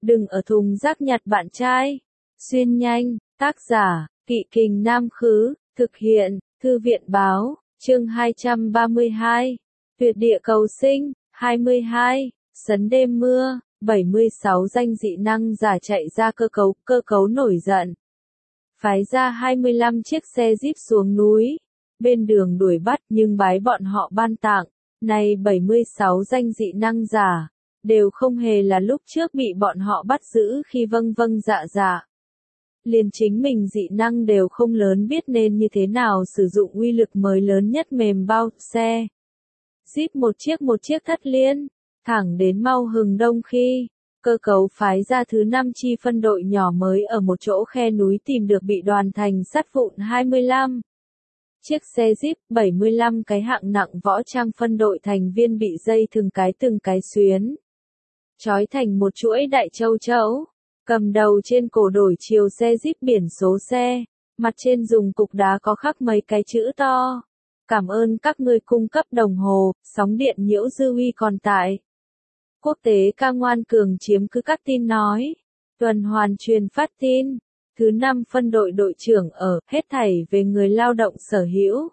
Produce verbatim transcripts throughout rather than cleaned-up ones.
Đừng ở thùng rác nhặt bạn trai. Xuyên nhanh, tác giả, Kỵ Kình Nam Khứ, thực hiện, Thư viện Báo, chương hai trăm ba mươi hai. Tuyệt địa cầu sinh, hai mươi hai. Sấn đêm mưa, bảy mươi sáu danh dị năng giả chạy ra cơ cấu, cơ cấu nổi giận. Phái ra hai mươi lăm chiếc xe jeep xuống núi. Bên đường đuổi bắt nhưng bái bọn họ ban tặng. Này bảy mươi sáu danh dị năng giả, đều không hề là lúc trước bị bọn họ bắt giữ khi vâng vâng dạ dạ. Liền chính mình dị năng đều không lớn biết nên như thế nào sử dụng uy lực mới lớn nhất mềm bao, xe. Jeep một chiếc một chiếc thất liên, thẳng đến mau hừng đông khi, cơ cấu phái ra thứ năm chi phân đội nhỏ mới ở một chỗ khe núi tìm được bị đoàn thành sắt vụn hai mươi lăm. Chiếc xe Jeep bảy mươi lăm cái hạng nặng võ trang phân đội thành viên bị dây từng cái từng cái xuyến. Trói thành một chuỗi đại châu chấu. Cầm đầu trên cổ đổi chiều xe Jeep biển số xe. Mặt trên dùng cục đá có khắc mấy cái chữ to. Cảm ơn các ngươi cung cấp đồng hồ, sóng điện nhiễu dư uy còn tại. Quốc tế ca ngoan cường chiếm cứ các tin nói. Tuần hoàn truyền phát tin. Thứ năm phân đội đội trưởng ở, hết thảy về người lao động sở hữu.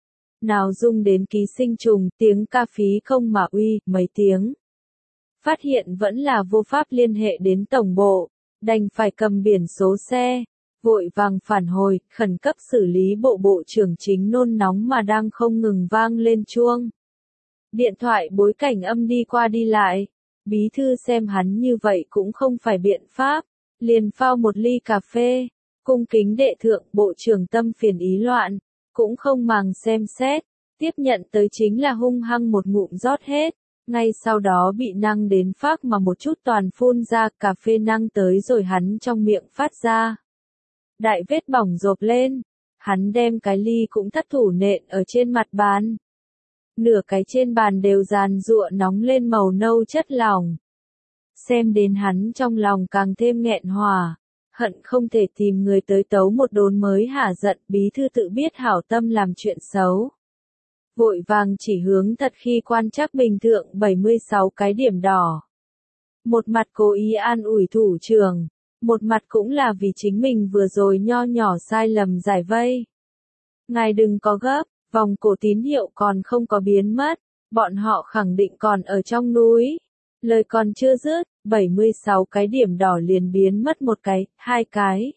Nào dung đến ký sinh trùng, tiếng ca phí không mà uy, mấy tiếng. Phát hiện vẫn là vô pháp liên hệ đến tổng bộ, đành phải cầm biển số xe, vội vàng phản hồi, khẩn cấp xử lý bộ bộ trưởng chính nôn nóng mà đang không ngừng vang lên chuông. Điện thoại bối cảnh âm đi qua đi lại, bí thư xem hắn như vậy cũng không phải biện pháp. Liền phao một ly cà phê, cung kính đệ thượng bộ trưởng tâm phiền ý loạn, cũng không màng xem xét, tiếp nhận tới chính là hung hăng một ngụm rót hết, ngay sau đó bị năng đến phác mà một chút toàn phun ra, cà phê năng tới rồi hắn trong miệng phát ra. Đại vết bỏng rộp lên, hắn đem cái ly cũng thất thủ nện ở trên mặt bàn. Nửa cái trên bàn đều giàn giụa nóng lên màu nâu chất lỏng. Xem đến hắn trong lòng càng thêm nghẹn hòa, hận không thể tìm người tới tấu một đốn mới hả giận, bí thư tự biết hảo tâm làm chuyện xấu. Vội vàng chỉ hướng thật khi quan trắc bình thượng bảy mươi sáu cái điểm đỏ. Một mặt cố ý an ủi thủ trưởng, một mặt cũng là vì chính mình vừa rồi nho nhỏ sai lầm giải vây. Ngài đừng có gấp, vòng cổ tín hiệu còn không có biến mất, bọn họ khẳng định còn ở trong núi. Lời còn chưa dứt, bảy mươi sáu cái điểm đỏ liền biến mất một cái, hai cái,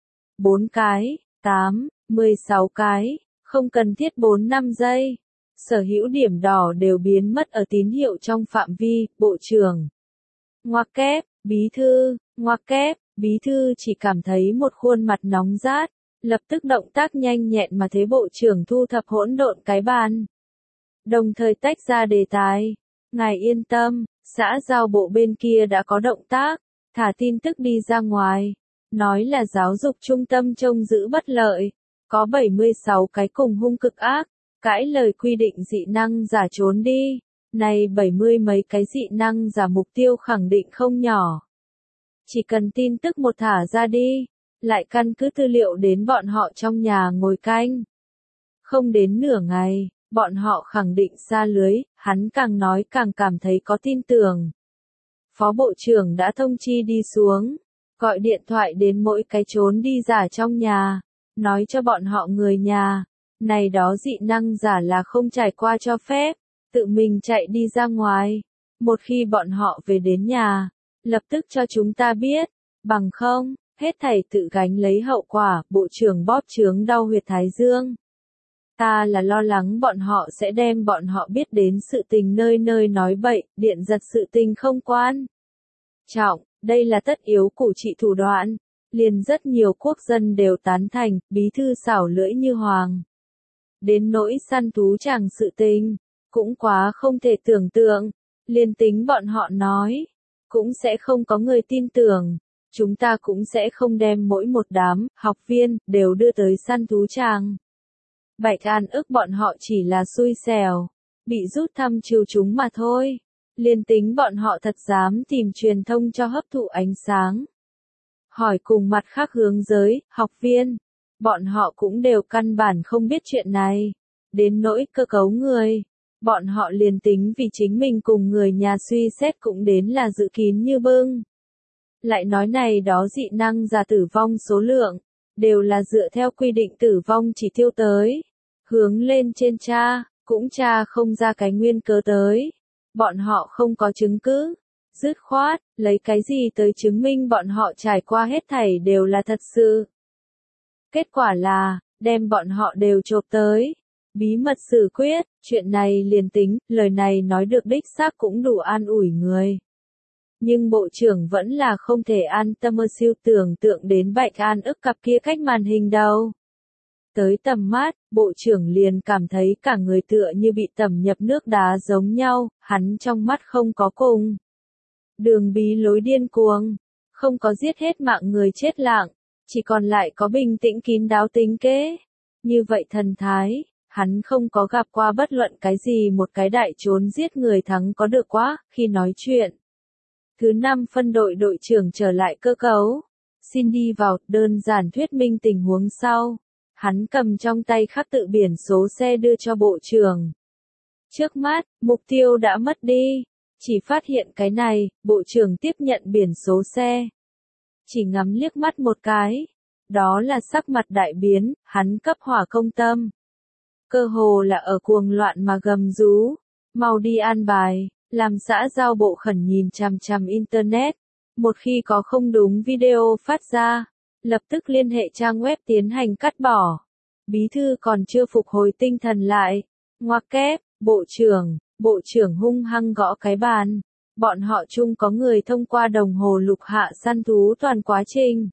bốn cái, tám, mười sáu cái, không cần thiết bốn năm giây. Sở hữu điểm đỏ đều biến mất ở tín hiệu trong phạm vi, bộ trưởng. Ngoặc kép, bí thư, ngoặc kép, bí thư chỉ cảm thấy một khuôn mặt nóng rát, lập tức động tác nhanh nhẹn mà thế bộ trưởng thu thập hỗn độn cái bàn. Đồng thời tách ra đề tài. Ngài yên tâm. Xã giao bộ bên kia đã có động tác, thả tin tức đi ra ngoài, nói là giáo dục trung tâm trông giữ bất lợi, có bảy mươi sáu cái cùng hung cực ác, cãi lời quy định dị năng giả trốn đi, này bảy mươi mấy cái dị năng giả mục tiêu khẳng định không nhỏ. Chỉ cần tin tức một thả ra đi, lại căn cứ tư liệu đến bọn họ trong nhà ngồi canh. Không đến nửa ngày. Bọn họ khẳng định xa lưới, hắn càng nói càng cảm thấy có tin tưởng. Phó bộ trưởng đã thông chi đi xuống, gọi điện thoại đến mỗi cái trốn đi giả trong nhà, nói cho bọn họ người nhà, này đó dị năng giả là không trải qua cho phép, tự mình chạy đi ra ngoài. Một khi bọn họ về đến nhà, lập tức cho chúng ta biết, bằng không, hết thảy tự gánh lấy hậu quả, bộ trưởng bóp chướng đau huyệt thái dương. Ta là lo lắng bọn họ sẽ đem bọn họ biết đến sự tình nơi nơi nói bậy, điện giật sự tình không quan trọng, đây là tất yếu cụ trị thủ đoạn, liền rất nhiều quốc dân đều tán thành, bí thư xảo lưỡi như hoàng. Đến nỗi săn thú chàng sự tình, cũng quá không thể tưởng tượng, liền tính bọn họ nói, cũng sẽ không có người tin tưởng, chúng ta cũng sẽ không đem mỗi một đám học viên đều đưa tới săn thú chàng. Bạch An ức bọn họ chỉ là xui xẻo, bị rút thăm chiêu chúng mà thôi. Liên tính bọn họ thật dám tìm truyền thông cho hấp thụ ánh sáng. Hỏi cùng mặt khác hướng giới, học viên, bọn họ cũng đều căn bản không biết chuyện này. Đến nỗi cơ cấu người, bọn họ liền tính vì chính mình cùng người nhà suy xét cũng đến là dự kín như bưng. lại nói này đó dị năng giả tử vong số lượng, đều là dựa theo quy định tử vong chỉ tiêu tới. Hướng lên trên tra, cũng tra không ra cái nguyên cớ tới. Bọn họ không có chứng cứ. Dứt khoát, lấy cái gì tới chứng minh bọn họ trải qua hết thảy đều là thật sự. Kết quả là, đem bọn họ đều chộp tới. Bí mật xử quyết, chuyện này liền tính, lời này nói được đích xác cũng đủ an ủi người. Nhưng bộ trưởng vẫn là không thể an tâm mơ siêu tưởng tượng đến Bạch An ức cặp kia cách màn hình đâu. Tới tầm mắt, bộ trưởng liền cảm thấy cả người tựa như bị tẩm nhập nước đá giống nhau, hắn trong mắt không có cùng. Đường bí lối điên cuồng, không có giết hết mạng người chết lặng, chỉ còn lại có bình tĩnh kín đáo tính kế. Như vậy thần thái, hắn không có gặp qua bất luận cái gì một cái đại trốn giết người thắng có được quá, khi nói chuyện. Thứ năm phân đội đội trưởng trở lại cơ cấu. Xin đi vào, đơn giản thuyết minh tình huống sau. Hắn cầm trong tay khắc tự biển số xe đưa cho bộ trưởng. Trước mắt, mục tiêu đã mất đi. Chỉ phát hiện cái này, bộ trưởng tiếp nhận biển số xe. Chỉ ngắm liếc mắt một cái. Đó là sắc mặt đại biến, hắn cấp hỏa công tâm. Cơ hồ là ở cuồng loạn mà gầm rú. Mau đi an bài, làm xã giao bộ khẩn nhìn chằm chằm Internet. Một khi có không đúng video phát ra, lập tức liên hệ trang web tiến hành cắt bỏ. Bí thư còn chưa phục hồi tinh thần lại. Ngoặc kép, bộ trưởng, bộ trưởng hung hăng gõ cái bàn. Bọn họ chung có người thông qua đồng hồ lục hạ săn thú toàn quá trình.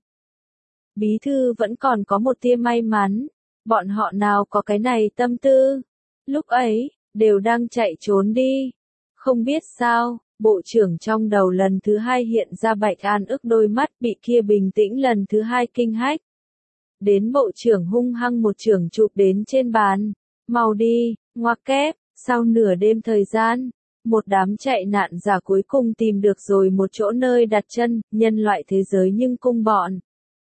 Bí thư vẫn còn có một tia may mắn. Bọn họ nào có cái này tâm tư. Lúc ấy, đều đang chạy trốn đi. Không biết sao, bộ trưởng trong đầu lần thứ hai hiện ra Bạch An ức đôi mắt bị kia bình tĩnh lần thứ hai kinh hách. Đến bộ trưởng hung hăng một trưởng chụp đến trên bàn. Mau đi, ngoặc kép, sau nửa đêm thời gian, một đám chạy nạn giả cuối cùng tìm được rồi một chỗ nơi đặt chân, nhân loại thế giới nhưng cung bọn.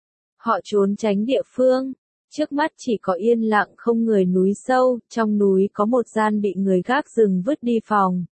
Họ trốn tránh địa phương. Trước mắt chỉ có yên lặng không người núi sâu, trong núi có một gian bị người gác rừng vứt đi phòng.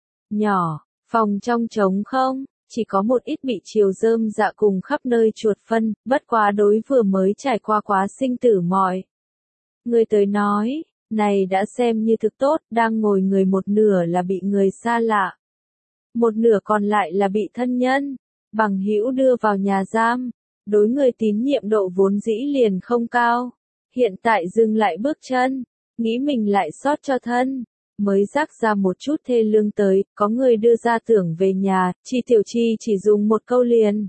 Nhỏ, phòng trong trống không, chỉ có một ít bị chiều rơm dạ cùng khắp nơi chuột phân, bất quá đối vừa mới trải qua quá sinh tử mọi. Người tới nói, này đã xem như thực tốt, đang ngồi người một nửa là bị người xa lạ. Một nửa còn lại là bị thân nhân, bằng hữu đưa vào nhà giam. Đối người tín nhiệm độ vốn dĩ liền không cao. Hiện tại dừng lại bước chân, nghĩ mình lại sót cho thân. Mới rắc ra một chút thê lương tới, có người đưa ra tưởng về nhà, Chi Tiểu Chi chỉ dùng một câu liền.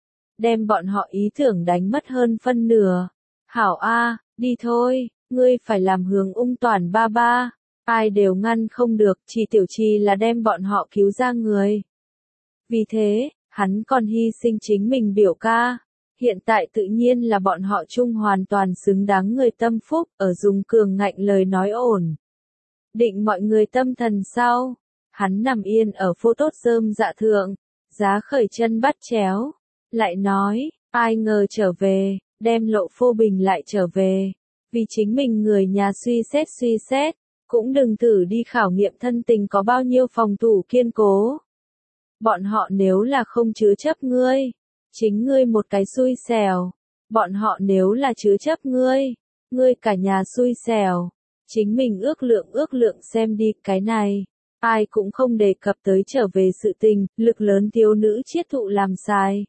Đem bọn họ ý tưởng đánh mất hơn phân nửa. Hảo A, đi thôi, ngươi phải làm hướng ung toàn ba ba. Ai đều ngăn không được, Chi Tiểu Chi là đem bọn họ cứu ra người. Vì thế, hắn còn hy sinh chính mình biểu ca. Hiện tại tự nhiên là bọn họ chung hoàn toàn xứng đáng người tâm phúc, ở dùng cường ngạnh lời nói ổn. Định mọi người tâm thần sau. Hắn nằm yên ở phô tốt rơm dạ thượng, giá khởi chân bắt chéo. Lại nói, ai ngờ trở về, đem lộ phô bình lại trở về. Vì chính mình người nhà suy xét suy xét, cũng đừng thử đi khảo nghiệm thân tình có bao nhiêu phòng thủ kiên cố. Bọn họ nếu là không chứa chấp ngươi, chính ngươi một cái xui xẻo. Bọn họ nếu là chứa chấp ngươi, ngươi cả nhà xui xẻo. Chính mình ước lượng ước lượng xem đi cái này. Ai cũng không đề cập tới trở về sự tình, lực lớn thiếu nữ chiết thụ làm sai.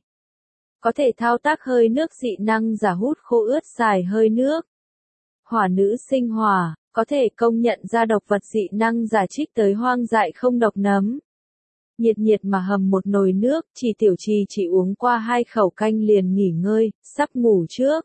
Có thể thao tác hơi nước dị năng giả hút khô ướt xài hơi nước. Hỏa nữ sinh hỏa, có thể công nhận ra độc vật dị năng giả trích tới hoang dại không độc nấm. Nhiệt nhiệt mà hầm một nồi nước, Chỉ Tiểu Chi chỉ uống qua hai khẩu canh liền nghỉ ngơi, sắp ngủ trước.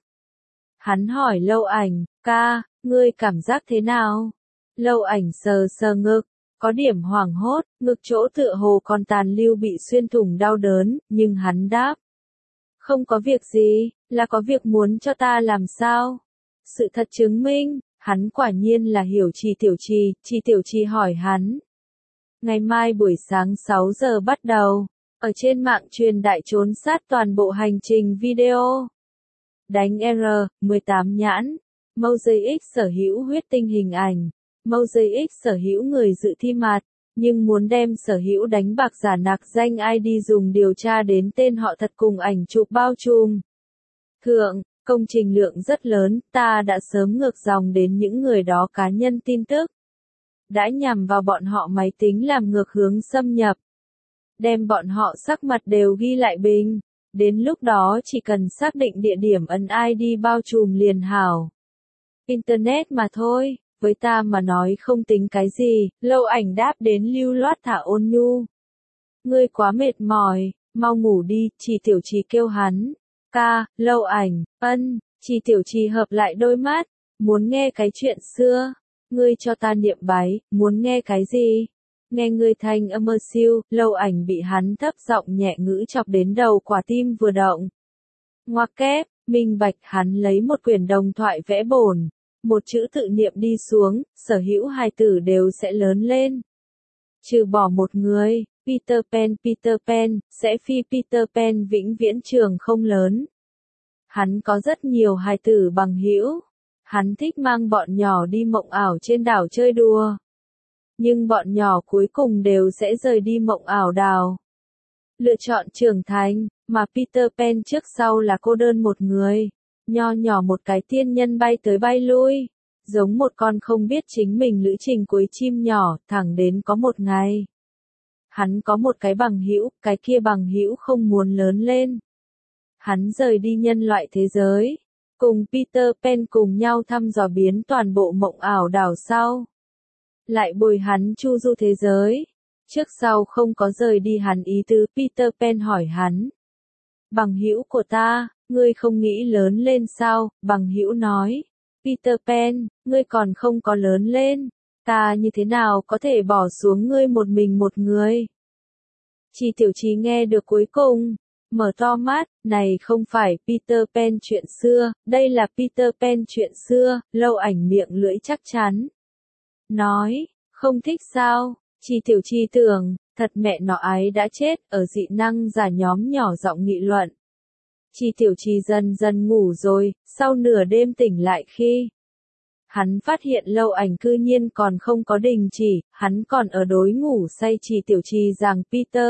Hắn hỏi Lâu Ảnh, ca, ngươi cảm giác thế nào? Lâu Ảnh sờ sờ ngực, có điểm hoảng hốt, ngực chỗ tựa hồ còn tàn lưu bị xuyên thủng đau đớn, nhưng hắn đáp. Không có việc gì, là có việc muốn cho ta làm sao? Sự thật chứng minh, hắn quả nhiên là hiểu Chỉ Tiểu Chi, Chỉ Tiểu Chi hỏi hắn. Ngày mai buổi sáng sáu giờ bắt đầu, ở trên mạng truyền đại trốn sát toàn bộ hành trình video. Đánh R, mười tám nhãn, Mosaic sở hữu huyết tinh hình ảnh, Mosaic sở hữu người dự thi mặt, nhưng muốn đem sở hữu đánh bạc giả nặc danh i đê dùng điều tra đến tên họ thật cùng ảnh chụp bao trùm. Thượng, công trình lượng rất lớn, ta đã sớm ngược dòng đến những người đó cá nhân tin tức. Đã nhằm vào bọn họ máy tính làm ngược hướng xâm nhập. Đem bọn họ sắc mặt đều ghi lại bình. Đến lúc đó chỉ cần xác định địa điểm ấn i đê bao trùm liền hảo. Internet mà thôi, với ta mà nói không tính cái gì, Lâu Ảnh đáp đến lưu loát thả ôn nhu. Ngươi quá mệt mỏi, mau ngủ đi, Trì Tiểu Trì kêu hắn. Ca, Lâu Ảnh, ân, Trì Tiểu Trì hợp lại đôi mắt, muốn nghe cái chuyện xưa. Ngươi cho ta niệm bái, muốn nghe cái gì? Nghe ngươi thanh âm mơ siêu, Lâu Ảnh bị hắn thấp giọng nhẹ ngữ chọc đến đầu quả tim vừa động. Ngoặc kép, minh bạch hắn lấy một quyển đồng thoại vẽ bổn, một chữ tự niệm đi xuống, sở hữu hài tử đều sẽ lớn lên. Trừ bỏ một người, Peter Pan Peter Pan, sẽ phi Peter Pan vĩnh viễn trường không lớn. Hắn có rất nhiều hài tử bằng hữu. Hắn thích mang bọn nhỏ đi mộng ảo trên đảo chơi đùa. Nhưng bọn nhỏ cuối cùng đều sẽ rời đi mộng ảo đảo. Lựa chọn trưởng thành, mà Peter Pan trước sau là cô đơn một người. Nho nhỏ một cái tiên nhân bay tới bay lui. Giống một con không biết chính mình lữ trình cuối chim nhỏ, thẳng đến có một ngày. Hắn có một cái bằng hữu, cái kia bằng hữu không muốn lớn lên. Hắn rời đi nhân loại thế giới. Cùng Peter Pan cùng nhau thăm dò biến toàn bộ mộng ảo đảo sau. Lại bồi hắn chu du thế giới. Trước sau không có rời đi hắn ý tứ, Peter Pan hỏi hắn. Bằng hữu của ta, ngươi không nghĩ lớn lên sao? Bằng hữu nói. Peter Pan, ngươi còn không có lớn lên. Ta như thế nào có thể bỏ xuống ngươi một mình một người? Trì Tiểu Trì nghe được cuối cùng. Mở to mắt, này không phải Peter Pan chuyện xưa, đây là Peter Pan chuyện xưa, Lâu Ảnh miệng lưỡi chắc chắn. Nói, không thích sao, Trì Tiểu Trì tưởng, thật mẹ nó ái đã chết, ở dị năng giả nhóm nhỏ giọng nghị luận. Trì Tiểu Trì dần dần ngủ rồi, sau nửa đêm tỉnh lại khi hắn phát hiện Lâu Ảnh cư nhiên còn không có đình chỉ, hắn còn ở đối ngủ say Trì Tiểu Trì rằng Peter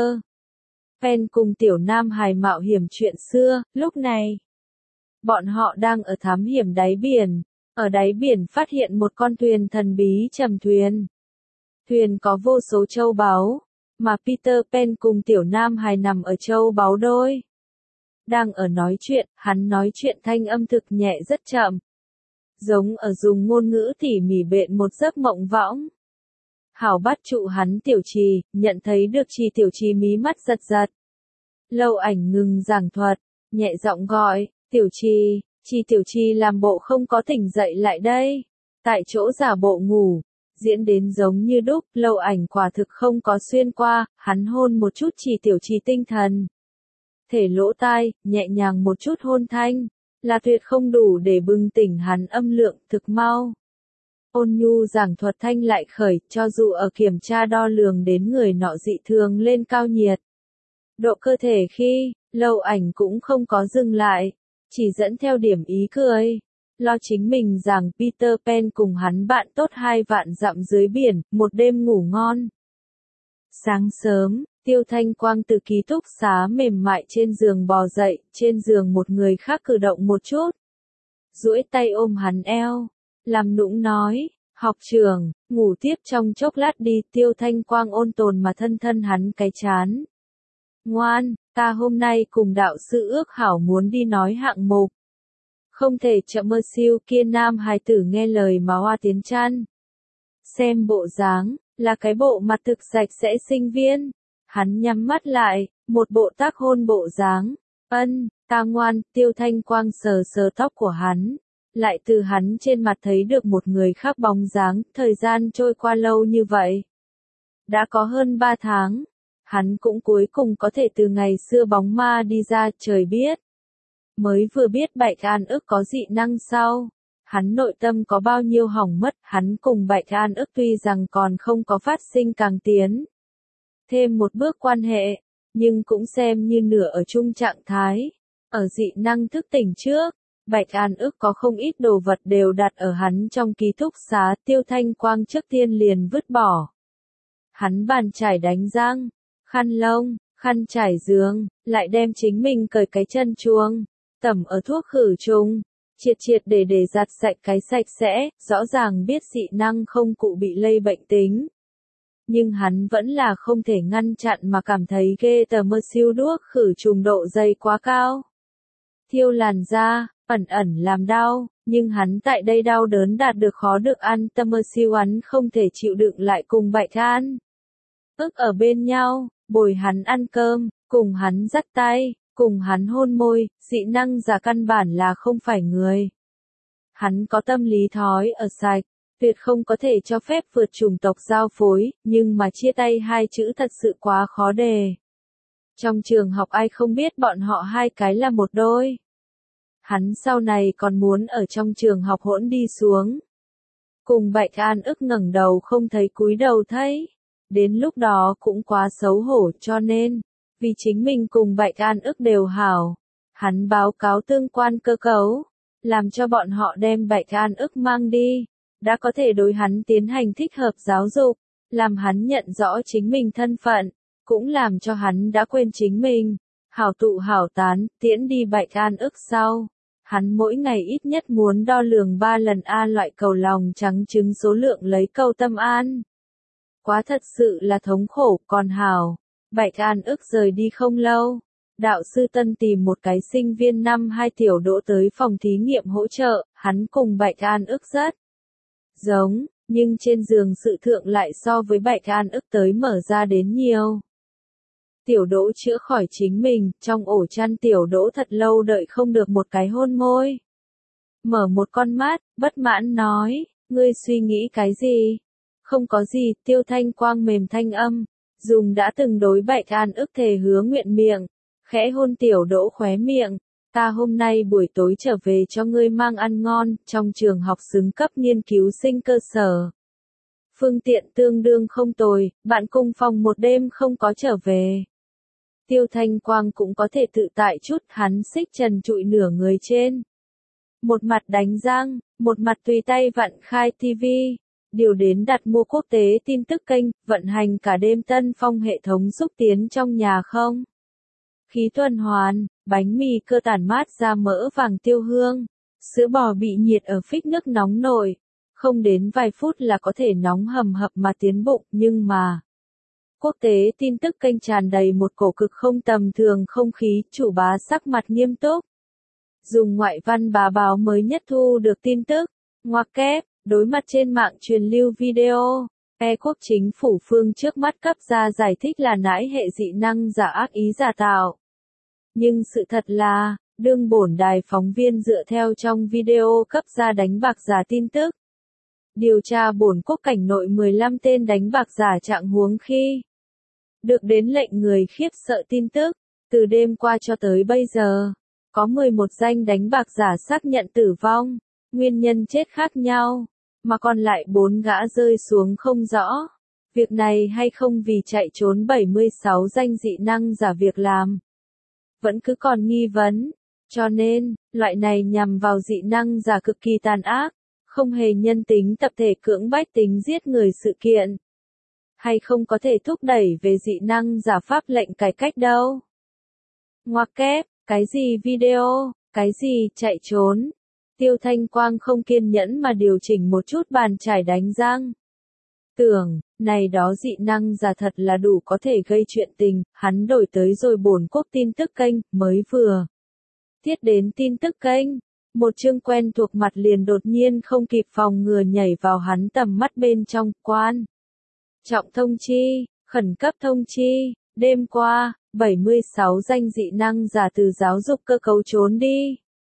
Pan cùng tiểu nam hài mạo hiểm chuyện xưa, lúc này bọn họ đang ở thám hiểm đáy biển, ở đáy biển phát hiện một con thuyền thần bí trầm thuyền. Thuyền có vô số châu báu, mà Peter Pan cùng tiểu nam hài nằm ở châu báu đôi. Đang ở nói chuyện, hắn nói chuyện thanh âm thực nhẹ rất chậm. Giống ở dùng ngôn ngữ tỉ mỉ bện một giấc mộng võng. Hảo bắt trụ hắn Tiểu Trì, nhận thấy được Trì Tiểu Trì mí mắt giật giật. Lâu Ảnh ngừng giảng thuật, nhẹ giọng gọi, Tiểu Trì, Trì Tiểu Trì làm bộ không có tỉnh dậy lại đây. Tại chỗ giả bộ ngủ, diễn đến giống như đúc, Lâu Ảnh quả thực không có xuyên qua, hắn hôn một chút Trì Tiểu Trì tinh thần. Thể lỗ tai, nhẹ nhàng một chút hôn thanh, là tuyệt không đủ để bừng tỉnh hắn âm lượng thực mau. Ôn nhu giảng thuật thanh lại khởi, cho dù ở kiểm tra đo lường đến người nọ dị thường lên cao nhiệt. Độ cơ thể khi, Lâu Ảnh cũng không có dừng lại, chỉ dẫn theo điểm ý cười. Lo chính mình rằng Peter Pan cùng hắn bạn tốt hai vạn dặm dưới biển, một đêm ngủ ngon. Sáng sớm, Tiêu Thanh Quang từ ký túc xá mềm mại trên giường bò dậy, trên giường một người khác cử động một chút. Duỗi tay ôm hắn eo. Làm nũng nói, học trưởng, ngủ tiếp trong chốc lát đi, Tiêu Thanh Quang ôn tồn mà thân thân hắn cái chán. Ngoan, ta hôm nay cùng đạo sư ước hảo muốn đi nói hạng mục. Không thể chậm mơ siêu kia nam hài tử nghe lời mà hoa tiến chăn. Xem bộ dáng, là cái bộ mặt thực sạch sẽ sinh viên. Hắn nhắm mắt lại, một bộ tác hôn bộ dáng. Ân, ta ngoan, Tiêu Thanh Quang sờ sờ tóc của hắn. Lại từ hắn trên mặt thấy được một người khác bóng dáng, thời gian trôi qua lâu như vậy. Đã có hơn ba tháng, hắn cũng cuối cùng có thể từ ngày xưa bóng ma đi ra, trời biết. Mới vừa biết Bạch An ức có dị năng sau, hắn nội tâm có bao nhiêu hỏng mất, hắn cùng Bạch An ức tuy rằng còn không có phát sinh càng tiến. Thêm một bước quan hệ, nhưng cũng xem như nửa ở chung trạng thái. Ở dị năng thức tỉnh trước, Bạch An ức có không ít đồ vật đều đặt ở hắn trong ký túc xá, Tiêu Thanh Quang trước tiên liền vứt bỏ. Hắn bàn chải đánh răng, khăn lông, khăn trải giường, lại đem chính mình cởi cái chân chuông, tẩm ở thuốc khử trùng, triệt triệt để để giặt sạch cái sạch sẽ, rõ ràng biết dị năng không cụ bị lây bệnh tính. Nhưng hắn vẫn là không thể ngăn chặn mà cảm thấy ghê tởm, mơ siêu đuốc khử trùng độ dày quá cao. Thiêu làn da, ẩn ẩn làm đau, nhưng hắn tại đây đau đớn đạt được khó được an tâm, mơ siêu hắn không thể chịu đựng lại cùng Bạch An ức ở bên nhau, bồi hắn ăn cơm, cùng hắn dắt tay, cùng hắn hôn môi, dị năng giả căn bản là không phải người. Hắn có tâm lý thói ở sạch, tuyệt không có thể cho phép vượt chủng tộc giao phối, nhưng mà chia tay hai chữ thật sự quá khó đề. Trong trường học ai không biết bọn họ hai cái là một đôi. Hắn sau này còn muốn ở trong trường học hỗn đi xuống. Cùng Bạch An ức ngẩng đầu không thấy cúi đầu thấy. Đến lúc đó cũng quá xấu hổ, cho nên, vì chính mình cùng Bạch An ức đều hảo. Hắn báo cáo tương quan cơ cấu, làm cho bọn họ đem Bạch An ức mang đi. Đã có thể đối hắn tiến hành thích hợp giáo dục, làm hắn nhận rõ chính mình thân phận, cũng làm cho hắn đã quên chính mình. Hảo tụ hảo tán, tiễn đi Bạch An ức sau. Hắn mỗi ngày ít nhất muốn đo lường ba lần A loại cầu lòng trắng trứng số lượng lấy cầu tâm an. Quá thật sự là thống khổ, còn hảo. Bạch An ức rời đi không lâu. Đạo sư Tân tìm một cái sinh viên năm hai tiểu đỗ tới phòng thí nghiệm hỗ trợ, hắn cùng Bạch An ức rất giống, nhưng trên giường sự thượng lại so với Bạch An ức tới mở ra đến nhiều. Tiểu đỗ chữa khỏi chính mình, trong ổ chăn tiểu đỗ thật lâu đợi không được một cái hôn môi. Mở một con mắt, bất mãn nói, ngươi suy nghĩ cái gì? Không có gì, Tiêu Thanh Quang mềm thanh âm, dùng đã từng đối Bạch An ức thề hứa nguyện miệng, khẽ hôn tiểu đỗ khóe miệng. Ta hôm nay buổi tối trở về cho ngươi mang ăn ngon, trong trường học xứng cấp nghiên cứu sinh cơ sở. Phương tiện tương đương không tồi, bạn cùng phòng một đêm không có trở về. Tiêu Thanh Quang cũng có thể tự tại chút, hắn xích trần trụi nửa người trên. Một mặt đánh răng, một mặt tùy tay vặn khai ti vi. Điều đến đặt mua quốc tế tin tức kênh, vận hành cả đêm Tân Phong hệ thống xúc tiến trong nhà không. Khí tuần hoàn, bánh mì cơ tản mát ra mỡ vàng tiêu hương, sữa bò bị nhiệt ở phích nước nóng nổi, không đến vài phút là có thể nóng hầm hập mà tiến bụng, nhưng mà quốc tế tin tức kênh tràn đầy một cổ cực không tầm thường không khí, chủ bá sắc mặt nghiêm túc. Dùng ngoại văn bá báo mới nhất thu được tin tức, ngoặc kép, đối mặt trên mạng truyền lưu video. E quốc chính phủ phương trước mắt cấp ra giải thích là nãi hệ dị năng giả ác ý giả tạo. Nhưng sự thật là, đương bổn đài phóng viên dựa theo trong video cấp ra đánh bạc giả tin tức. Điều tra bổn quốc cảnh nội mười lăm tên đánh bạc giả trạng huống khi được đến lệnh người khiếp sợ tin tức, từ đêm qua cho tới bây giờ, có mười một danh đánh bạc giả xác nhận tử vong, nguyên nhân chết khác nhau. Mà còn lại bốn gã rơi xuống không rõ. Việc này hay không vì chạy trốn bảy mươi sáu danh dị năng giả việc làm. Vẫn cứ còn nghi vấn. Cho nên, loại này nhằm vào dị năng giả cực kỳ tàn ác, không hề nhân tính tập thể cưỡng bách tính giết người sự kiện. Hay không có thể thúc đẩy về dị năng giả pháp lệnh cải cách đâu. Ngoặc kép, cái gì video, cái gì chạy trốn. Tiêu Thanh Quang không kiên nhẫn mà điều chỉnh một chút bàn chải đánh răng. Tưởng, này đó dị năng giả thật là đủ có thể gây chuyện tình, hắn đổi tới rồi bổn quốc tin tức kênh, mới vừa thiết đến tin tức kênh. Một chương quen thuộc mặt liền đột nhiên không kịp phòng ngừa nhảy vào hắn tầm mắt bên trong, quan. Trọng thông chi, khẩn cấp thông chi, đêm qua, bảy mươi sáu danh dị năng giả từ giáo dục cơ cấu trốn đi.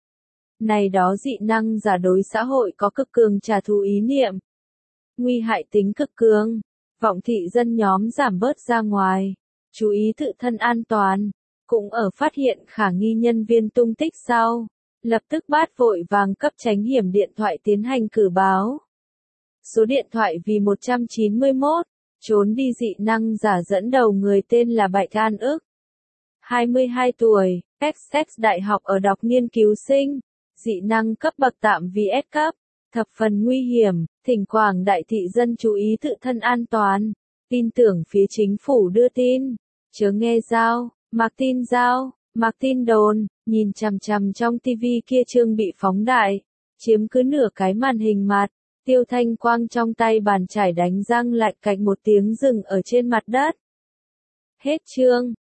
Này đó dị năng giả đối xã hội có cực cường trả thù ý niệm. Nguy hại tính cực cường. Vọng thị dân nhóm giảm bớt ra ngoài. Chú ý tự thân an toàn. Cũng ở phát hiện khả nghi nhân viên tung tích sau. Lập tức bát vội vàng cấp tránh hiểm điện thoại tiến hành cử báo. Số điện thoại vì một trăm chín mươi mốt. Trốn đi dị năng giả dẫn đầu người tên là Bạch An ức. hai mươi hai tuổi, Essex Đại học ở đọc nghiên cứu sinh. Dị năng cấp bậc tạm vì S cấp, thập phần nguy hiểm, thỉnh quảng đại thị dân chú ý tự thân an toàn. Tin tưởng phía chính phủ đưa tin. Chớ nghe giao, mặc tin giao, mặc tin đồn, nhìn chằm chằm trong tivi kia chương bị phóng đại, chiếm cứ nửa cái màn hình mặt. Tiêu Thanh Quang trong tay bàn chải đánh răng lạnh cạch một tiếng dừng ở trên mặt đất. Hết chương.